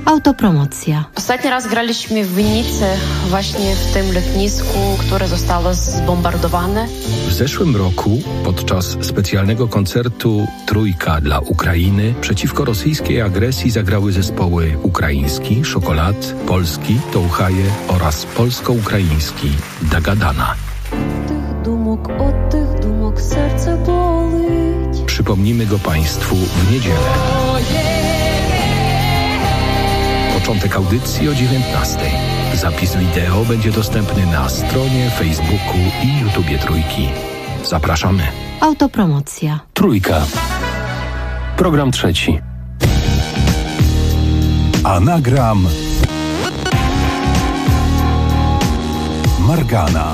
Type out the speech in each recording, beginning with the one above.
Autopromocja. Ostatni raz graliśmy w Winnicy, właśnie w tym lotnisku, które zostało zbombardowane. W zeszłym roku podczas specjalnego koncertu Trójka dla Ukrainy przeciwko rosyjskiej agresji zagrały zespoły ukraiński, Szokolad, polski, Touchaje oraz polsko-ukraiński Dagadana. Od tych dumok serce bolить. Przypomnimy go Państwu w niedzielę. Początek audycji o 19:00. Zapis wideo będzie dostępny na stronie Facebooku i YouTubie Trójki. Zapraszamy. Autopromocja. Trójka. Program 3. Anagram Margana.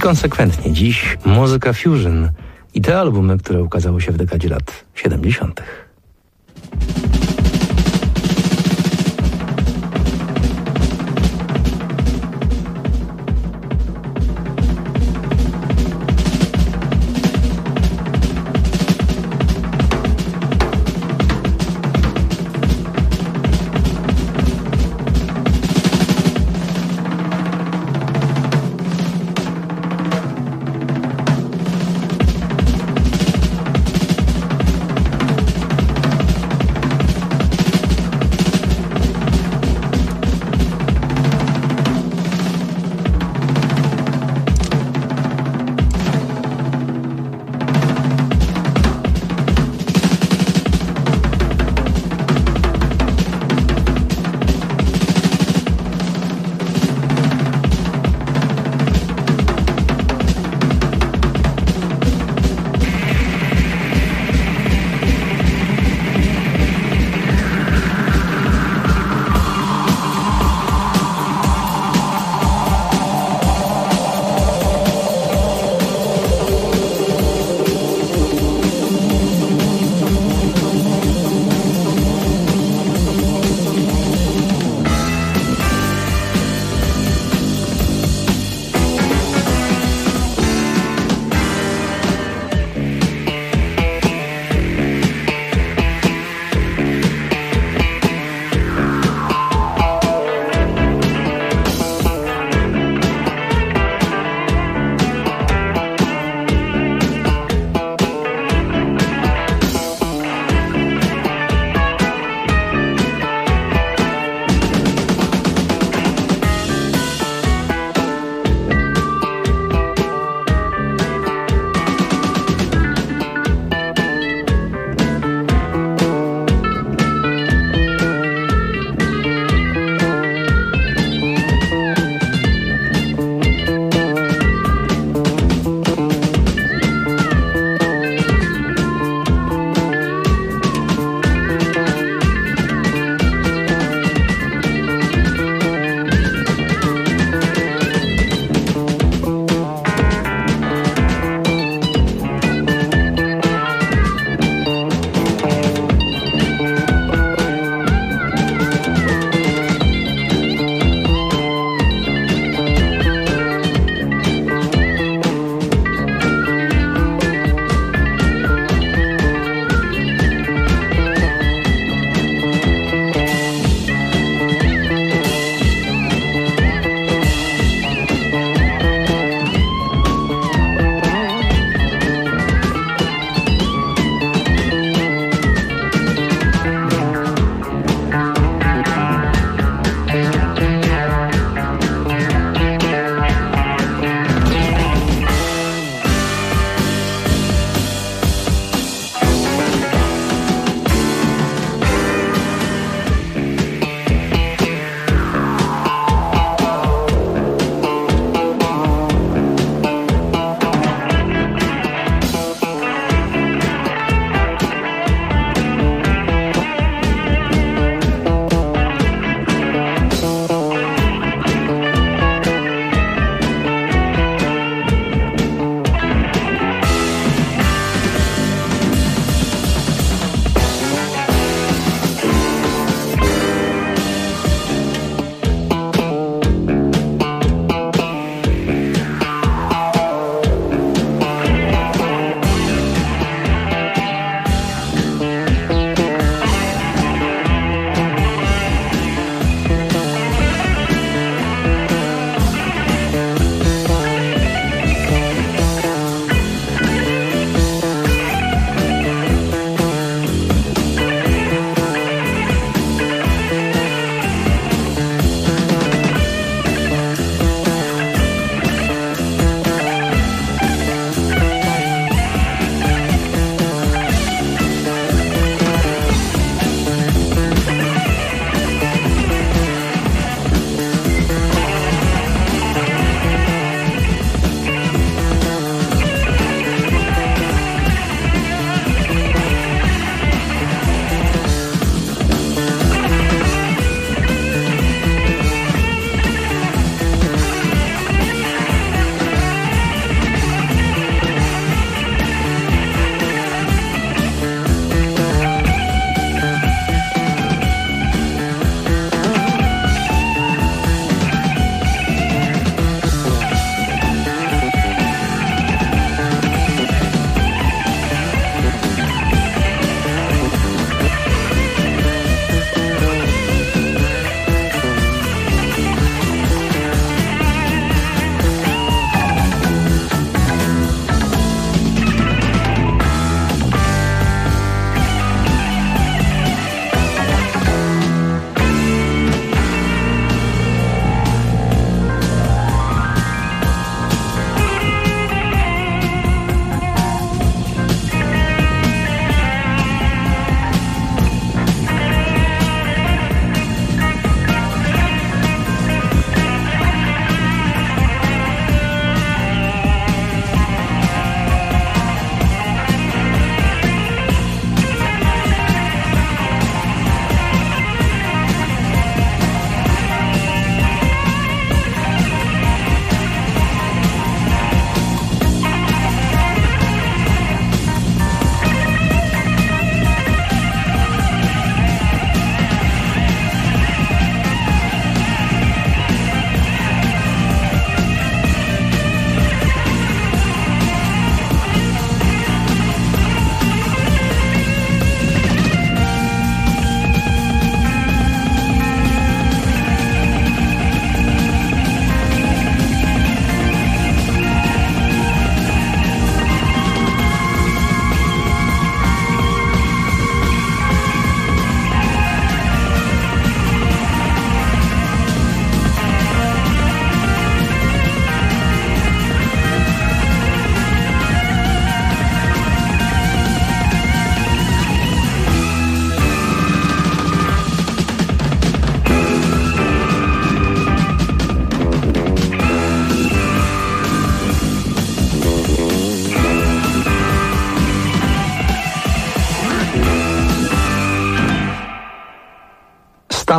konsekwentnie dziś muzyka fusion i te albumy, które ukazały się w dekadzie lat 70.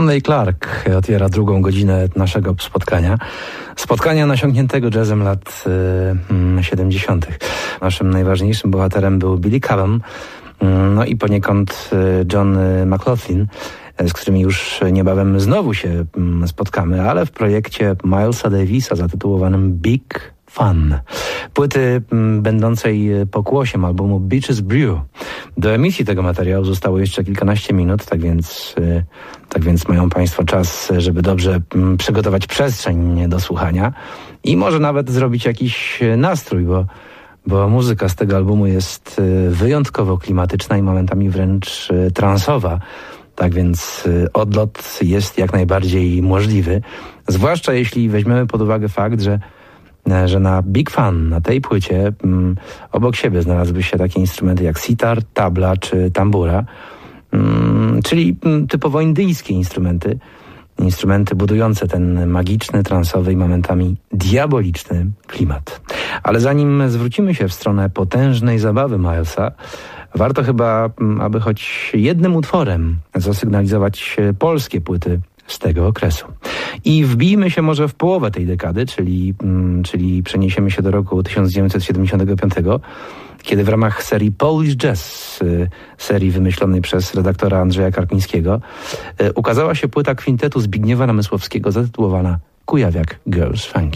Stanley Clarke otwiera drugą godzinę naszego spotkania nasiąkniętego jazzem lat 70. Naszym najważniejszym bohaterem był Billy Cobham, no i poniekąd John McLaughlin, z którymi już niebawem znowu się spotkamy, ale w projekcie Milesa Davisa zatytułowanym Big Fun, płyty będącej pokłosiem albumu Beaches Brew. Do emisji tego materiału zostało jeszcze kilkanaście minut, tak więc mają Państwo czas, żeby dobrze przygotować przestrzeń do słuchania i może nawet zrobić jakiś nastrój, bo muzyka z tego albumu jest wyjątkowo klimatyczna i momentami wręcz transowa. Tak więc odlot jest jak najbardziej możliwy, zwłaszcza jeśli weźmiemy pod uwagę fakt, że na Big Fun, na tej płycie obok siebie znalazły się takie instrumenty jak sitar, tabla czy tambura, czyli typowo indyjskie instrumenty budujące ten magiczny, transowy i momentami diaboliczny klimat. Ale zanim zwrócimy się w stronę potężnej zabawy Milesa, warto chyba, aby choć jednym utworem zasygnalizować polskie płyty z tego okresu. I wbijmy się może w połowę tej dekady, czyli przeniesiemy się do roku 1975, kiedy w ramach serii Polish Jazz, serii wymyślonej przez redaktora Andrzeja Karpińskiego, ukazała się płyta kwintetu Zbigniewa Namysłowskiego zatytułowana Kujawiak Girls Funky.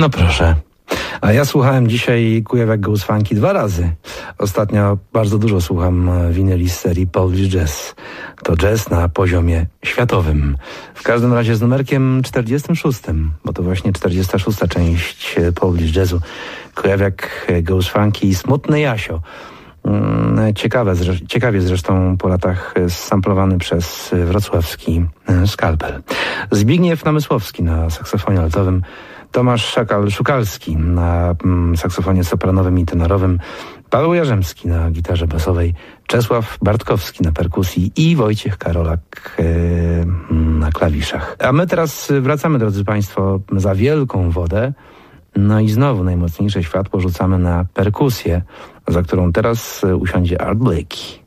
No proszę. A ja słuchałem dzisiaj Kujawiak Goes Funky 2 razy. Ostatnio bardzo dużo słucham winyli z serii Polish Jazz. To jazz na poziomie światowym. W każdym razie z numerkiem 46, bo to właśnie 46. część Polish Jazzu. Kujawiak Goes Funky i Smutny Jasio. Ciekawie zresztą po latach samplowany przez wrocławski Skalpel. Zbigniew Namysłowski na saksofonie altowym, Tomasz Szakal-Szukalski na saksofonie sopranowym i tenorowym, Paweł Jarzemski na gitarze basowej, Czesław Bartkowski na perkusji i Wojciech Karolak na klawiszach. A my teraz wracamy, drodzy Państwo, za wielką wodę. No i znowu najmocniejsze światło rzucamy na perkusję, za którą teraz usiądzie Art Blakey.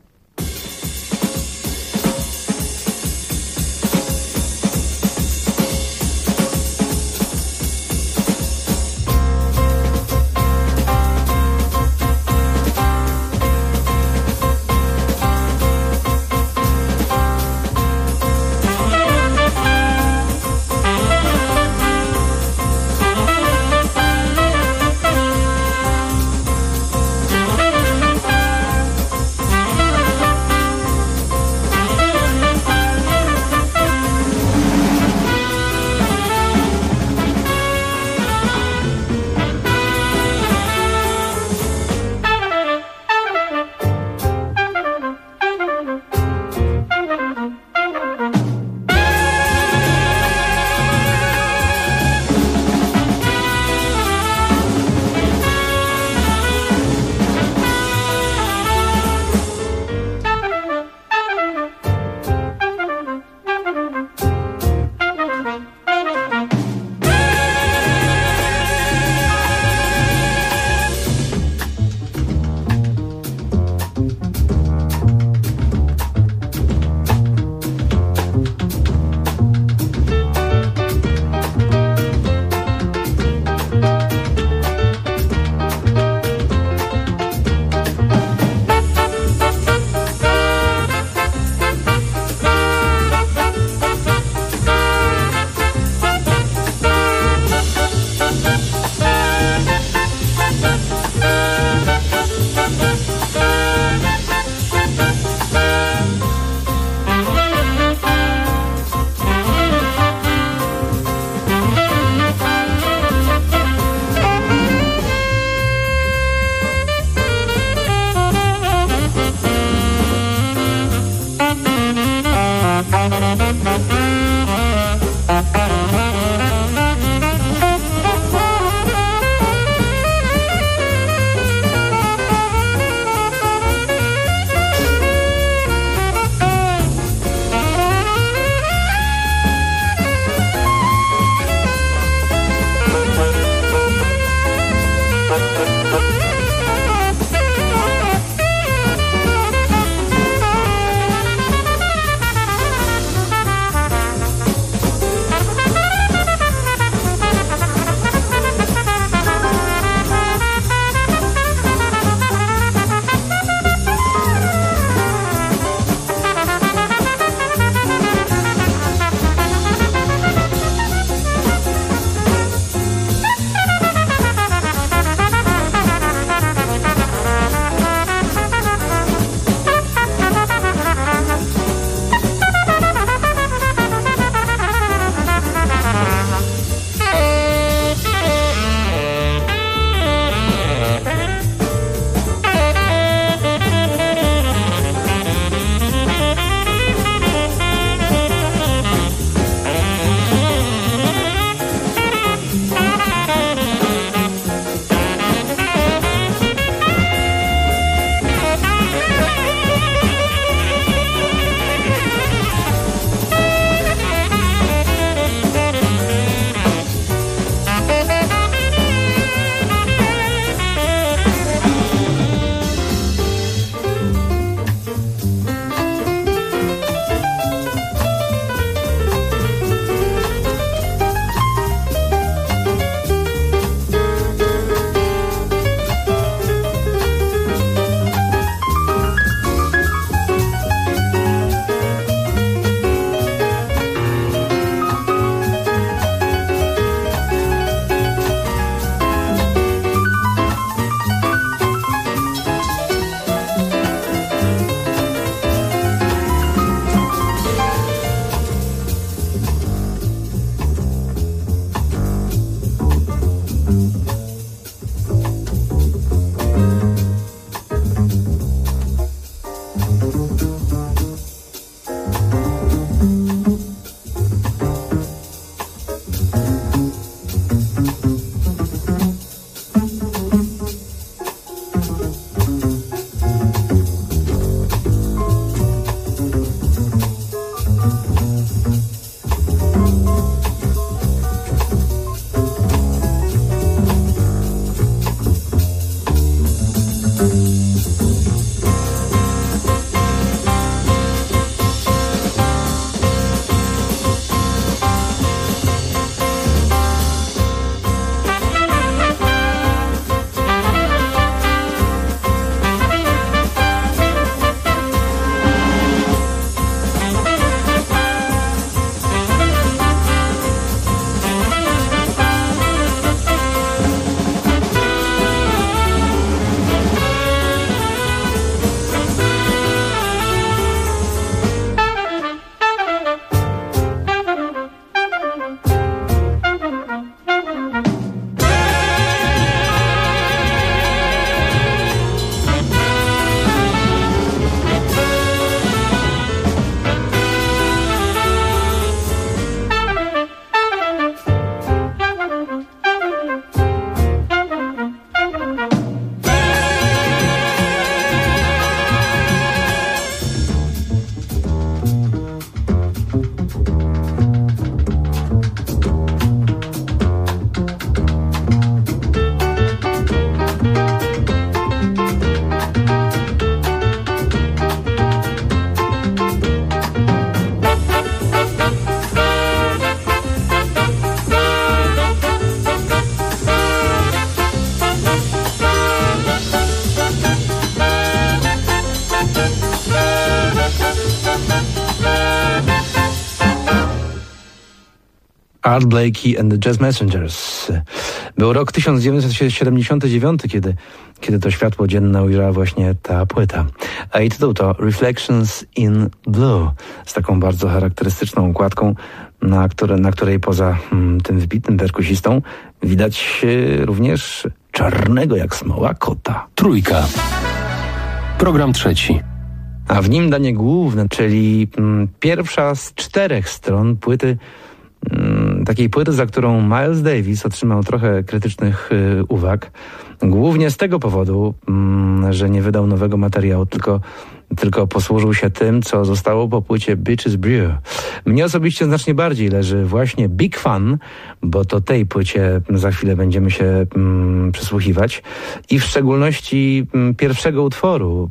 Art Blakey and the Jazz Messengers. Był rok 1979, kiedy to światło dzienne ujrzała właśnie ta płyta. A jej tytuł to Reflections in Blue, z taką bardzo charakterystyczną układką, na której poza tym wybitnym perkusistą widać również czarnego jak smoła kota. Trójka. Program trzeci. A w nim danie główne, czyli pierwsza z 4 stron płyty, takiej płyty, za którą Miles Davis otrzymał trochę krytycznych uwag. Głównie z tego powodu, że nie wydał nowego materiału, tylko posłużył się tym, co zostało po płycie Bitches Brew. Mnie osobiście znacznie bardziej leży właśnie Big Fun, bo to tej płycie za chwilę będziemy się przysłuchiwać. I w szczególności pierwszego utworu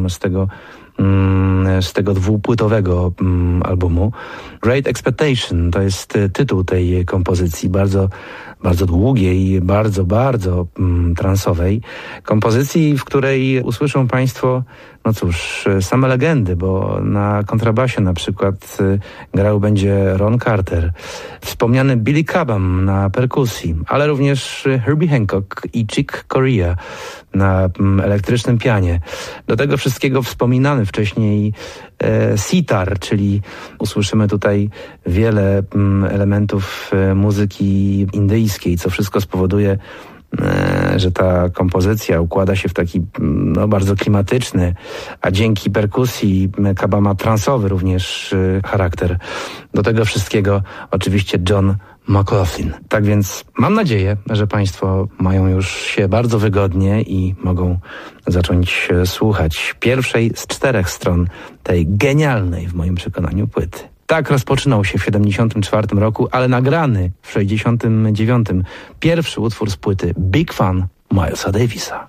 z tego dwupłytowego albumu. Great Expectation to jest tytuł tej kompozycji, bardzo, bardzo długiej, bardzo, bardzo transowej. Kompozycji, w której usłyszą Państwo, no cóż, same legendy, bo na kontrabasie na przykład grał będzie Ron Carter, wspomniany Billy Cobham na perkusji, ale również Herbie Hancock i Chick Corea na elektrycznym pianie. Do tego wszystkiego wspominany wcześniej sitar, czyli usłyszymy tutaj wiele elementów muzyki indyjskiej, co wszystko spowoduje, że ta kompozycja układa się w taki bardzo klimatyczny, a dzięki perkusji Cobhama transowy również charakter. Do tego wszystkiego oczywiście John McLaughlin. Tak więc mam nadzieję, że Państwo mają już się bardzo wygodnie i mogą zacząć słuchać pierwszej z 4 stron tej genialnej w moim przekonaniu płyty. Tak rozpoczynał się w 1974 roku, ale nagrany w 1969 pierwszy utwór z płyty Big Fun Milesa Davisa.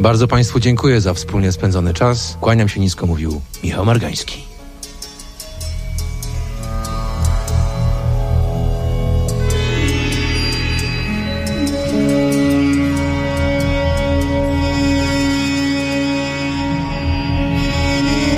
Bardzo Państwu dziękuję za wspólnie spędzony czas. Kłaniam się nisko, mówił Michał Margański.